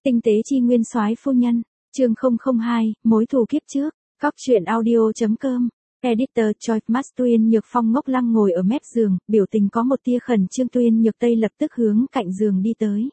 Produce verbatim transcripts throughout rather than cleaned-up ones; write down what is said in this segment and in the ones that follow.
Tinh tế chi nguyên soái phu nhân, chương không không hai, mối thù kiếp trước, Cóc truyện audio.com, editor Choi Mas. Tuyên Nhược Phong ngốc lăng ngồi ở mép giường, biểu tình có một tia khẩn trương. Tuyên Nhược Tây lập tức hướng cạnh giường đi tới.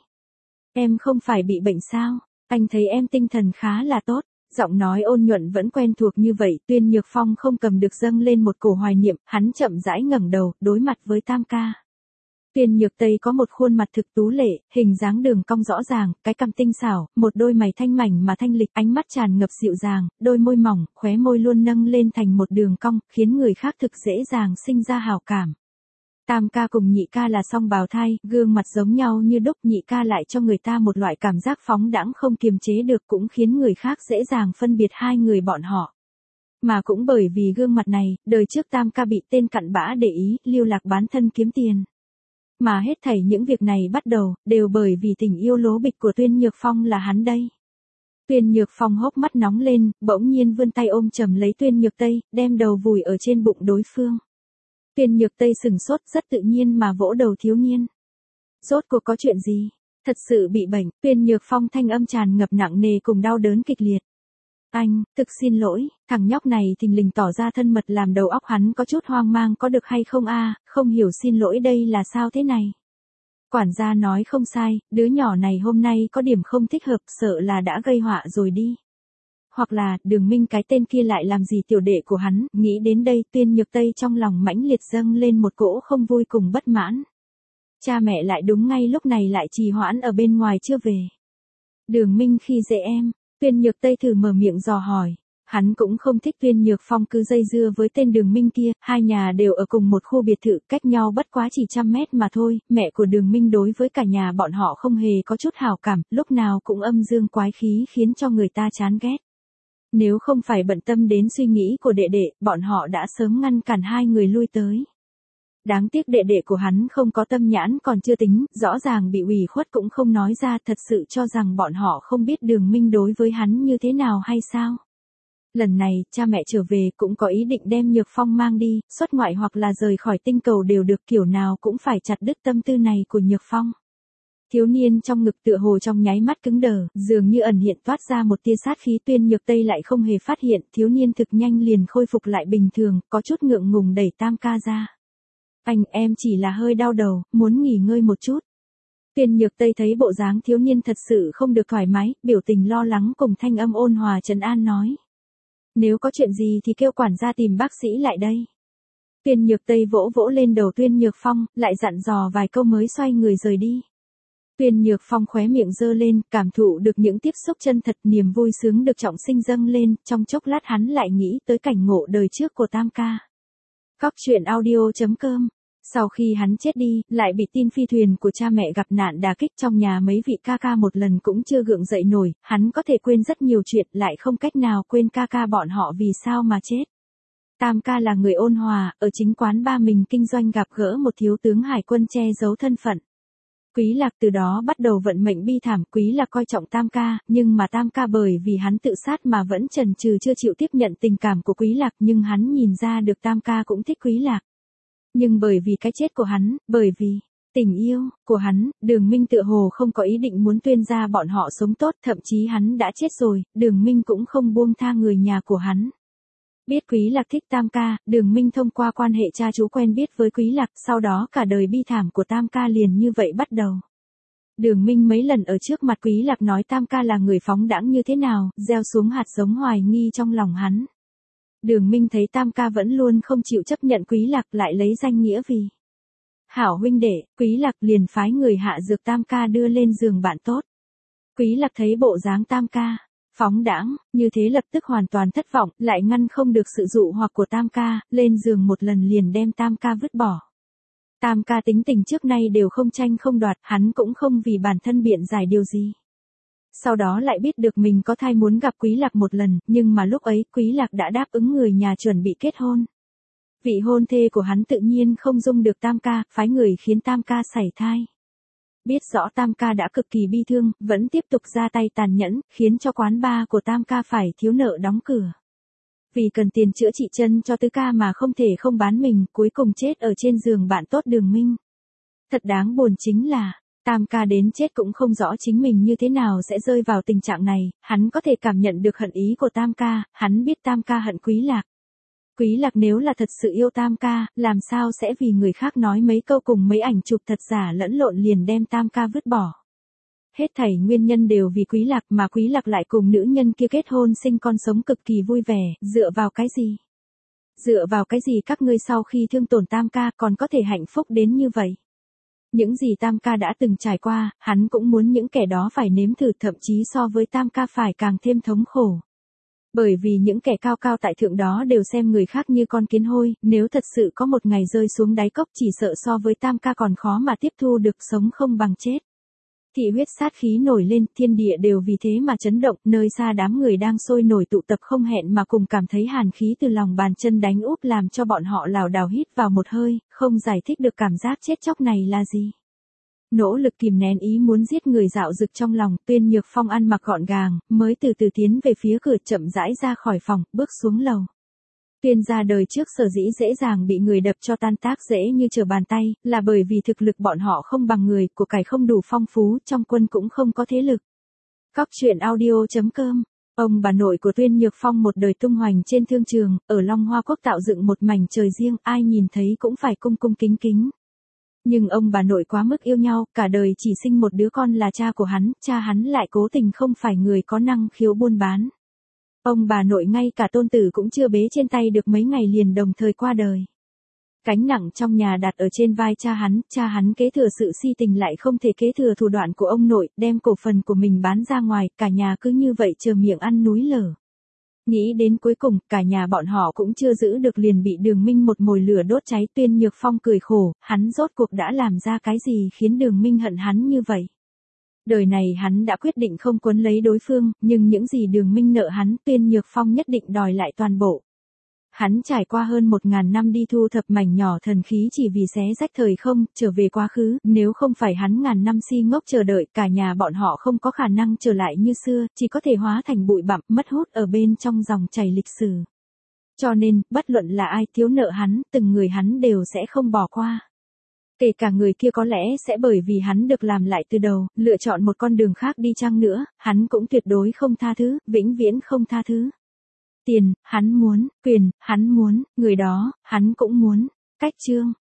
Em không phải bị bệnh sao? Anh thấy em tinh thần khá là tốt. Giọng nói ôn nhuận vẫn quen thuộc như vậy. Tuyên Nhược Phong không cầm được dâng lên một cổ hoài niệm, hắn chậm rãi ngẩng đầu, đối mặt với Tam ca. Tuyên Nhược Tây có một khuôn mặt thực tú lệ, hình dáng đường cong rõ ràng, cái cằm tinh xảo, một đôi mày thanh mảnh mà thanh lịch, ánh mắt tràn ngập dịu dàng, đôi môi mỏng, khóe môi luôn nâng lên thành một đường cong, khiến người khác thực dễ dàng sinh ra hảo cảm. Tam ca cùng nhị ca là song bào thai, gương mặt giống nhau như đúc, nhị ca lại cho người ta một loại cảm giác phóng đãng không kiềm chế được, cũng khiến người khác dễ dàng phân biệt hai người bọn họ. Mà cũng bởi vì gương mặt này, đời trước Tam ca bị tên cặn bã để ý, lưu lạc bán thân kiếm tiền. Mà hết thảy những việc này bắt đầu, đều bởi vì tình yêu lố bịch của Tuyên Nhược Phong là hắn đây. Tuyên Nhược Phong hốc mắt nóng lên, bỗng nhiên vươn tay ôm chầm lấy Tuyên Nhược Tây, đem đầu vùi ở trên bụng đối phương. Tuyên Nhược Tây sừng sốt, rất tự nhiên mà vỗ đầu thiếu niên. Rốt cuộc có chuyện gì? Thật sự bị bệnh? Tuyên Nhược Phong thanh âm tràn ngập nặng nề cùng đau đớn kịch liệt. Anh, thực xin lỗi, thằng nhóc này thình lình tỏ ra thân mật làm đầu óc hắn có chút hoang mang, có được hay không a, không hiểu xin lỗi đây là sao thế này. Quản gia nói không sai, đứa nhỏ này hôm nay có điểm không thích hợp, sợ là đã gây họa rồi đi. Hoặc là, Đường Minh cái tên kia lại làm gì tiểu đệ của hắn, nghĩ đến đây Tuyên Nhược Tây trong lòng mãnh liệt dâng lên một cỗ không vui cùng bất mãn. Cha mẹ lại đúng ngay lúc này lại trì hoãn ở bên ngoài chưa về. Đường Minh khi dễ em. Tuyên Nhược Tây thử mở miệng dò hỏi. Hắn cũng không thích Tuyên Nhược Phong cứ dây dưa với tên Đường Minh kia, hai nhà đều ở cùng một khu biệt thự, cách nhau bất quá chỉ trăm mét mà thôi, mẹ của Đường Minh đối với cả nhà bọn họ không hề có chút hảo cảm, lúc nào cũng âm dương quái khí khiến cho người ta chán ghét. Nếu không phải bận tâm đến suy nghĩ của đệ đệ, bọn họ đã sớm ngăn cản hai người lui tới. Đáng tiếc đệ đệ của hắn không có tâm nhãn còn chưa tính, rõ ràng bị ủy khuất cũng không nói ra, thật sự cho rằng bọn họ không biết Đường Minh đối với hắn như thế nào hay sao. Lần này, cha mẹ trở về cũng có ý định đem Nhược Phong mang đi, xuất ngoại hoặc là rời khỏi tinh cầu đều được, kiểu nào cũng phải chặt đứt tâm tư này của Nhược Phong. Thiếu niên trong ngực tựa hồ trong nháy mắt cứng đờ, dường như ẩn hiện toát ra một tia sát khí. Tuyên Nhược Tây lại không hề phát hiện, thiếu niên thực nhanh liền khôi phục lại bình thường, có chút ngượng ngùng đẩy Tam ca ra. Anh, em chỉ là hơi đau đầu, muốn nghỉ ngơi một chút. Tuyên Nhược Tây thấy bộ dáng thiếu niên thật sự không được thoải mái, biểu tình lo lắng cùng thanh âm ôn hòa trấn an nói. Nếu có chuyện gì thì kêu quản gia tìm bác sĩ lại đây. Tuyên Nhược Tây vỗ vỗ lên đầu Tuyên Nhược Phong, lại dặn dò vài câu mới xoay người rời đi. Tuyên Nhược Phong khóe miệng giơ lên, cảm thụ được những tiếp xúc chân thật, niềm vui sướng được trọng sinh dâng lên, trong chốc lát hắn lại nghĩ tới cảnh ngộ đời trước của Tam ca. Cóc truyện audio.com. Sau khi hắn chết đi, lại bị tin phi thuyền của cha mẹ gặp nạn đả kích, trong nhà mấy vị ca ca một lần cũng chưa gượng dậy nổi, hắn có thể quên rất nhiều chuyện, lại không cách nào quên ca ca bọn họ vì sao mà chết. Tam ca là người ôn hòa, ở chính quán ba mình kinh doanh gặp gỡ một thiếu tướng hải quân che giấu thân phận. Quý Lạc từ đó bắt đầu vận mệnh bi thảm. Quý Lạc coi trọng Tam ca, nhưng mà Tam ca bởi vì hắn tự sát mà vẫn chần chừ chưa chịu tiếp nhận tình cảm của Quý Lạc, nhưng hắn nhìn ra được Tam ca cũng thích Quý Lạc. Nhưng bởi vì cái chết của hắn, bởi vì tình yêu của hắn, Đường Minh tựa hồ không có ý định muốn Tuyên gia bọn họ sống tốt, thậm chí hắn đã chết rồi, Đường Minh cũng không buông tha người nhà của hắn. Biết Quý Lạc thích Tam ca, Đường Minh thông qua quan hệ cha chú quen biết với Quý Lạc, sau đó cả đời bi thảm của Tam ca liền như vậy bắt đầu. Đường Minh mấy lần ở trước mặt Quý Lạc nói Tam ca là người phóng đãng như thế nào, gieo xuống hạt giống hoài nghi trong lòng hắn. Đường Minh thấy Tam ca vẫn luôn không chịu chấp nhận Quý Lạc, lại lấy danh nghĩa vì hảo huynh đệ, Quý Lạc liền phái người hạ dược Tam ca đưa lên giường bạn tốt. Quý Lạc thấy bộ dáng Tam ca phóng đãng như thế lập tức hoàn toàn thất vọng, lại ngăn không được sự dụ hoặc của Tam ca, lên giường một lần liền đem Tam ca vứt bỏ. Tam ca tính tình trước nay đều không tranh không đoạt, hắn cũng không vì bản thân biện giải điều gì. Sau đó lại biết được mình có thai muốn gặp Quý Lạc một lần, nhưng mà lúc ấy Quý Lạc đã đáp ứng người nhà chuẩn bị kết hôn. Vị hôn thê của hắn tự nhiên không dung được Tam ca, phái người khiến Tam ca sảy thai. Biết rõ Tam ca đã cực kỳ bi thương, vẫn tiếp tục ra tay tàn nhẫn, khiến cho quán bar của Tam ca phải thiếu nợ đóng cửa. Vì cần tiền chữa trị chân cho Tứ ca mà không thể không bán mình, cuối cùng chết ở trên giường bạn tốt Đường Minh. Thật đáng buồn chính là, Tam ca đến chết cũng không rõ chính mình như thế nào sẽ rơi vào tình trạng này, hắn có thể cảm nhận được hận ý của Tam ca, hắn biết Tam ca hận Quý Lạc. Quý Lạc nếu là thật sự yêu Tam ca, làm sao sẽ vì người khác nói mấy câu cùng mấy ảnh chụp thật giả lẫn lộn liền đem Tam ca vứt bỏ. Hết thảy nguyên nhân đều vì Quý Lạc mà Quý Lạc lại cùng nữ nhân kia kết hôn sinh con sống cực kỳ vui vẻ, dựa vào cái gì? Dựa vào cái gì các ngươi sau khi thương tổn Tam ca còn có thể hạnh phúc đến như vậy? Những gì Tam ca đã từng trải qua, hắn cũng muốn những kẻ đó phải nếm thử, thậm chí so với Tam ca phải càng thêm thống khổ. Bởi vì những kẻ cao cao tại thượng đó đều xem người khác như con kiến hôi, nếu thật sự có một ngày rơi xuống đáy cốc chỉ sợ so với Tam ca còn khó mà tiếp thu được, sống không bằng chết. Thị huyết sát khí nổi lên, thiên địa đều vì thế mà chấn động, nơi xa đám người đang sôi nổi tụ tập không hẹn mà cùng cảm thấy hàn khí từ lòng bàn chân đánh úp làm cho bọn họ lảo đảo hít vào một hơi, không giải thích được cảm giác chết chóc này là gì. Nỗ lực kìm nén ý muốn giết người dạo dực trong lòng, Tuyên Nhược Phong ăn mặc gọn gàng, mới từ từ tiến về phía cửa, chậm rãi ra khỏi phòng, bước xuống lầu. Tuyên gia đời trước sở dĩ dễ dàng bị người đập cho tan tác dễ như trở bàn tay, là bởi vì thực lực bọn họ không bằng người, của cải không đủ phong phú, trong quân cũng không có thế lực. Cóc truyện audio chấm com. Ông bà nội của Tuyên Nhược Phong một đời tung hoành trên thương trường, ở Long Hoa Quốc tạo dựng một mảnh trời riêng, ai nhìn thấy cũng phải cung cung kính kính. Nhưng ông bà nội quá mức yêu nhau, cả đời chỉ sinh một đứa con là cha của hắn, cha hắn lại cố tình không phải người có năng khiếu buôn bán. Ông bà nội ngay cả tôn tử cũng chưa bế trên tay được mấy ngày liền đồng thời qua đời. Cánh nặng trong nhà đặt ở trên vai cha hắn, cha hắn kế thừa sự si tình lại không thể kế thừa thủ đoạn của ông nội, đem cổ phần của mình bán ra ngoài, cả nhà cứ như vậy chờ miệng ăn núi lở. Nghĩ đến cuối cùng, cả nhà bọn họ cũng chưa giữ được liền bị Đường Minh một mồi lửa đốt cháy. Tuyên Nhược Phong cười khổ, hắn rốt cuộc đã làm ra cái gì khiến Đường Minh hận hắn như vậy. Đời này hắn đã quyết định không quấn lấy đối phương, nhưng những gì Đường Minh nợ hắn, Tuyên Nhược Phong nhất định đòi lại toàn bộ. Hắn trải qua hơn một ngàn năm đi thu thập mảnh nhỏ thần khí chỉ vì xé rách thời không, trở về quá khứ, nếu không phải hắn ngàn năm si ngốc chờ đợi, cả nhà bọn họ không có khả năng trở lại như xưa, chỉ có thể hóa thành bụi bặm, mất hút ở bên trong dòng chảy lịch sử. Cho nên, bất luận là ai thiếu nợ hắn, từng người hắn đều sẽ không bỏ qua. Kể cả người kia có lẽ sẽ bởi vì hắn được làm lại từ đầu, lựa chọn một con đường khác đi chăng nữa, hắn cũng tuyệt đối không tha thứ, vĩnh viễn không tha thứ. Tiền, hắn muốn, quyền, hắn muốn, người đó, hắn cũng muốn. Cách chương